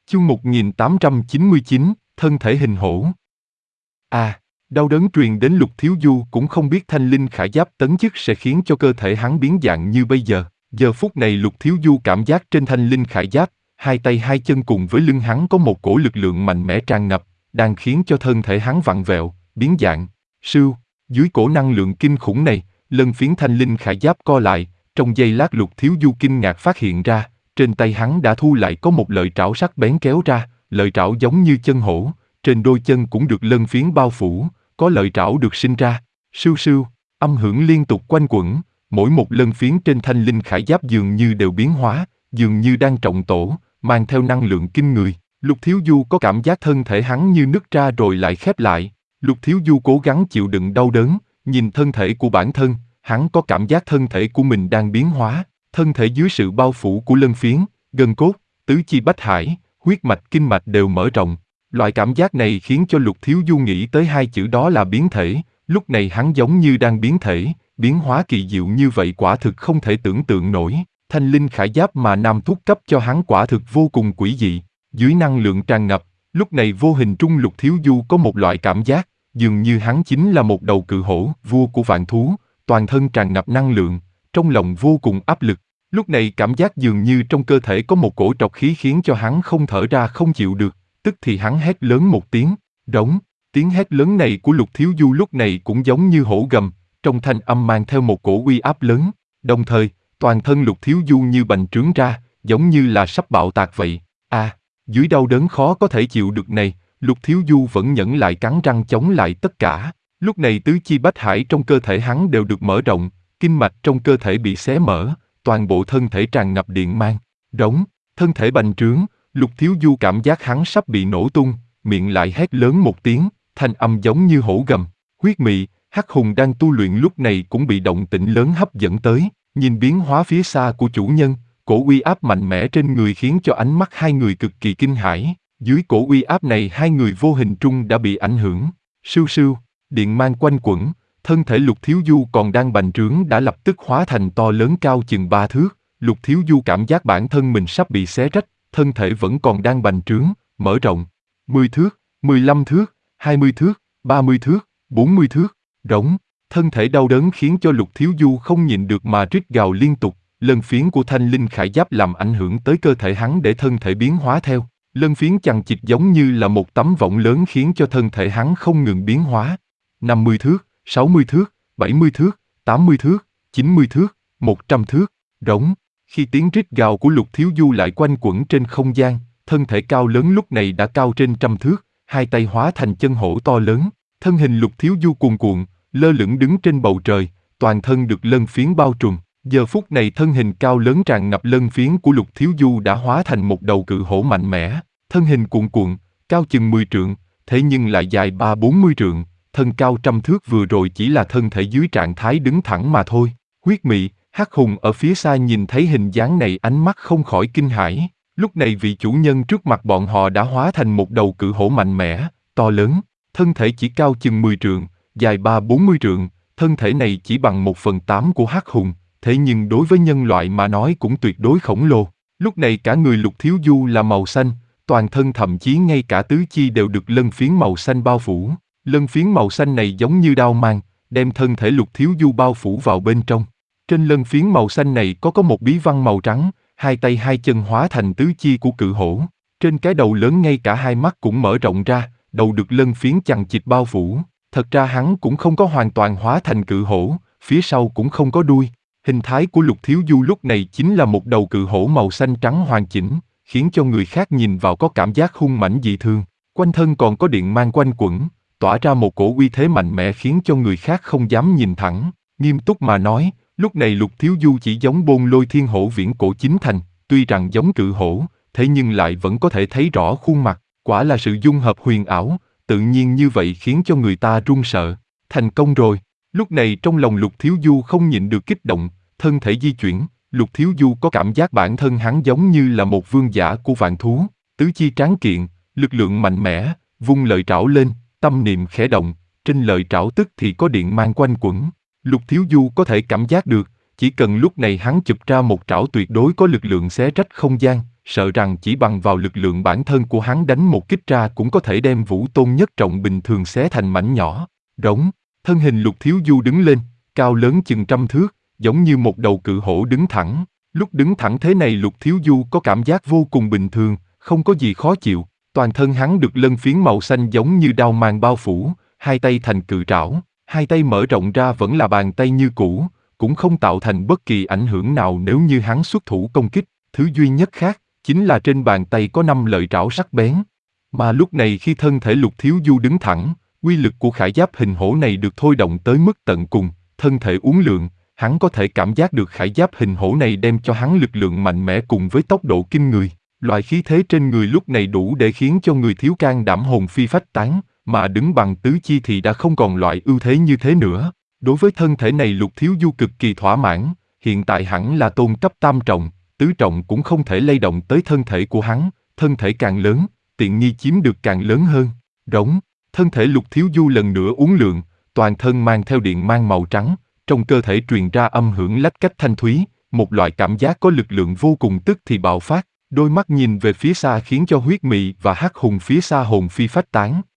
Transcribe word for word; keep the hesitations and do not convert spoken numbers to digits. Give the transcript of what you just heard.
Chương một nghìn tám trăm chín mươi chín, thân thể hình hổ. À, đau đớn truyền đến Lục Thiếu Du cũng không biết thanh linh khải giáp tấn chức sẽ khiến cho cơ thể hắn biến dạng như bây giờ. Giờ phút này Lục Thiếu Du cảm giác trên thanh linh khải giáp, hai tay hai chân cùng với lưng hắn có một cổ lực lượng mạnh mẽ tràn ngập, đang khiến cho thân thể hắn vặn vẹo, biến dạng. Sưu, dưới cổ năng lượng kinh khủng này, lân phiến thanh linh khải giáp co lại, trong giây lát Lục Thiếu Du kinh ngạc phát hiện ra, trên tay hắn đã thu lại có một lợi trảo sắc bén kéo ra, lợi trảo giống như chân hổ, trên đôi chân cũng được lân phiến bao phủ, có lợi trảo được sinh ra. Sưu sưu, âm hưởng liên tục quanh quẩn, mỗi một lân phiến trên thanh linh khải giáp dường như đều biến hóa, dường như đang trọng tổ, mang theo năng lượng kinh người. Lục Thiếu Du có cảm giác thân thể hắn như nứt ra rồi lại khép lại. Lục Thiếu Du cố gắng chịu đựng đau đớn, nhìn thân thể của bản thân, hắn có cảm giác thân thể của mình đang biến hóa. Thân thể dưới sự bao phủ của lân phiến, gân cốt, tứ chi bách hải, huyết mạch kinh mạch đều mở rộng. Loại cảm giác này khiến cho Lục Thiếu Du nghĩ tới hai chữ đó là biến thể. Lúc này hắn giống như đang biến thể, biến hóa kỳ diệu như vậy quả thực không thể tưởng tượng nổi. Thanh linh khải giáp mà Nam Thúc cấp cho hắn quả thực vô cùng quỷ dị. Dưới năng lượng tràn ngập, lúc này vô hình trung Lục Thiếu Du có một loại cảm giác, dường như hắn chính là một đầu cự hổ, vua của vạn thú, toàn thân tràn ngập năng lượng, trong lòng vô cùng áp lực. Lúc này cảm giác dường như trong cơ thể có một cổ trọc khí khiến cho hắn không thở ra không chịu được, tức thì hắn hét lớn một tiếng, rống. Tiếng hét lớn này của Lục Thiếu Du lúc này cũng giống như hổ gầm, trong thanh âm mang theo một cổ uy áp lớn, đồng thời, toàn thân Lục Thiếu Du như bành trướng ra, giống như là sắp bạo tạc vậy. À, dưới đau đớn khó có thể chịu được này, Lục Thiếu Du vẫn nhẫn lại cắn răng chống lại tất cả. Lúc này tứ chi bách hải trong cơ thể hắn đều được mở rộng, kinh mạch trong cơ thể bị xé mở, toàn bộ thân thể tràn ngập điện mang, rống, thân thể bành trướng, Lục Thiếu Du cảm giác hắn sắp bị nổ tung, miệng lại hét lớn một tiếng, thanh âm giống như hổ gầm. Huyết Mị, Hắc Hùng đang tu luyện lúc này cũng bị động tĩnh lớn hấp dẫn tới, nhìn biến hóa phía xa của chủ nhân, cổ uy áp mạnh mẽ trên người khiến cho ánh mắt hai người cực kỳ kinh hãi. Dưới cổ uy áp này hai người vô hình trung đã bị ảnh hưởng. Sưu sưu, điện mang quanh quẩn, thân thể Lục Thiếu Du còn đang bành trướng đã lập tức hóa thành to lớn cao chừng ba thước. Lục Thiếu Du cảm giác bản thân mình sắp bị xé rách, thân thể vẫn còn đang bành trướng, mở rộng. mười thước, mười lăm thước, hai mươi thước, ba mươi thước, bốn mươi thước, rống. Thân thể đau đớn khiến cho Lục Thiếu Du không nhịn được mà rít gào liên tục. Lân phiến của thanh linh khải giáp làm ảnh hưởng tới cơ thể hắn để thân thể biến hóa theo. Lân phiến chằng chịt giống như là một tấm võng lớn khiến cho thân thể hắn không ngừng biến hóa. năm mươi thước, sáu mươi thước, bảy mươi thước, tám mươi thước, chín mươi thước, một trăm thước, rống. Khi tiếng rít gào của Lục Thiếu Du lại quanh quẩn trên không gian, thân thể cao lớn lúc này đã cao trên trăm thước, hai tay hóa thành chân hổ to lớn, thân hình Lục Thiếu Du cuồn cuộn, lơ lửng đứng trên bầu trời, toàn thân được lân phiến bao trùm. Giờ phút này thân hình cao lớn tràn ngập lân phiến của Lục Thiếu Du đã hóa thành một đầu cự hổ mạnh mẽ, thân hình cuồn cuộn, cao chừng mười trượng, thế nhưng lại dài ba bốn mươi trượng, thân cao trăm thước vừa rồi chỉ là thân thể dưới trạng thái đứng thẳng mà thôi. Huyết Mị, Hắc Hùng ở phía xa nhìn thấy hình dáng này ánh mắt không khỏi kinh hãi. Lúc này vị chủ nhân trước mặt bọn họ đã hóa thành một đầu cự hổ mạnh mẽ, to lớn, thân thể chỉ cao chừng mười trượng, dài ba bốn mươi trượng, thân thể này chỉ bằng một phần tám của Hắc Hùng, thế nhưng đối với nhân loại mà nói cũng tuyệt đối khổng lồ. Lúc này cả người Lục Thiếu Du là màu xanh, toàn thân thậm chí ngay cả tứ chi đều được lân phiến màu xanh bao phủ. Lân phiến màu xanh này giống như đao mang, đem thân thể Lục Thiếu Du bao phủ vào bên trong. Trên lân phiến màu xanh này có có một bí văn màu trắng, hai tay hai chân hóa thành tứ chi của cự hổ. Trên cái đầu lớn ngay cả hai mắt cũng mở rộng ra, đầu được lân phiến chằng chịt bao phủ. Thật ra hắn cũng không có hoàn toàn hóa thành cự hổ, phía sau cũng không có đuôi. Hình thái của Lục Thiếu Du lúc này chính là một đầu cự hổ màu xanh trắng hoàn chỉnh, khiến cho người khác nhìn vào có cảm giác hung mãnh dị thường. Quanh thân còn có điện mang quanh quẩn, tỏa ra một cổ uy thế mạnh mẽ khiến cho người khác không dám nhìn thẳng. Nghiêm túc mà nói, lúc này Lục Thiếu Du chỉ giống Bôn Lôi Thiên Hổ viễn cổ chính thành, tuy rằng giống cự hổ, thế nhưng lại vẫn có thể thấy rõ khuôn mặt, quả là sự dung hợp huyền ảo, tự nhiên như vậy khiến cho người ta run sợ. Thành công rồi. Lúc này trong lòng Lục Thiếu Du không nhịn được kích động, thân thể di chuyển, Lục Thiếu Du có cảm giác bản thân hắn giống như là một vương giả của vạn thú, tứ chi tráng kiện, lực lượng mạnh mẽ, vung lợi trảo lên, tâm niệm khẽ động, trên lợi trảo tức thì có điện mang quanh quẩn. Lục Thiếu Du có thể cảm giác được, chỉ cần lúc này hắn chụp ra một trảo tuyệt đối có lực lượng xé rách không gian, sợ rằng chỉ bằng vào lực lượng bản thân của hắn đánh một kích ra cũng có thể đem Vũ Tôn Nhất Trọng bình thường xé thành mảnh nhỏ. Rống, thân hình Lục Thiếu Du đứng lên, cao lớn chừng trăm thước, giống như một đầu cự hổ đứng thẳng. Lúc đứng thẳng thế này Lục Thiếu Du có cảm giác vô cùng bình thường, không có gì khó chịu. Toàn thân hắn được lân phiến màu xanh giống như đao màng bao phủ, hai tay thành cự trảo, hai tay mở rộng ra vẫn là bàn tay như cũ, cũng không tạo thành bất kỳ ảnh hưởng nào nếu như hắn xuất thủ công kích. Thứ duy nhất khác, chính là trên bàn tay có năm lợi trảo sắc bén. Mà lúc này khi thân thể Lục Thiếu Du đứng thẳng, uy lực của khải giáp hình hổ này được thôi động tới mức tận cùng, thân thể uốn lượn, hắn có thể cảm giác được khải giáp hình hổ này đem cho hắn lực lượng mạnh mẽ cùng với tốc độ kinh người. Loại khí thế trên người lúc này đủ để khiến cho người thiếu can đảm hồn phi phách tán, mà đứng bằng tứ chi thì đã không còn loại ưu thế như thế nữa. Đối với thân thể này Lục Thiếu Du cực kỳ thỏa mãn, hiện tại hẳn là tôn cấp tam trọng, tứ trọng cũng không thể lay động tới thân thể của hắn, thân thể càng lớn, tiện nghi chiếm được càng lớn hơn. Rống, thân thể Lục Thiếu Du lần nữa uốn lượn, toàn thân mang theo điện mang màu trắng, trong cơ thể truyền ra âm hưởng lách cách thanh thúy, một loại cảm giác có lực lượng vô cùng tức thì bạo phát, đôi mắt nhìn về phía xa khiến cho huyết mị và hắc hùng phía xa hồn phi phách tán,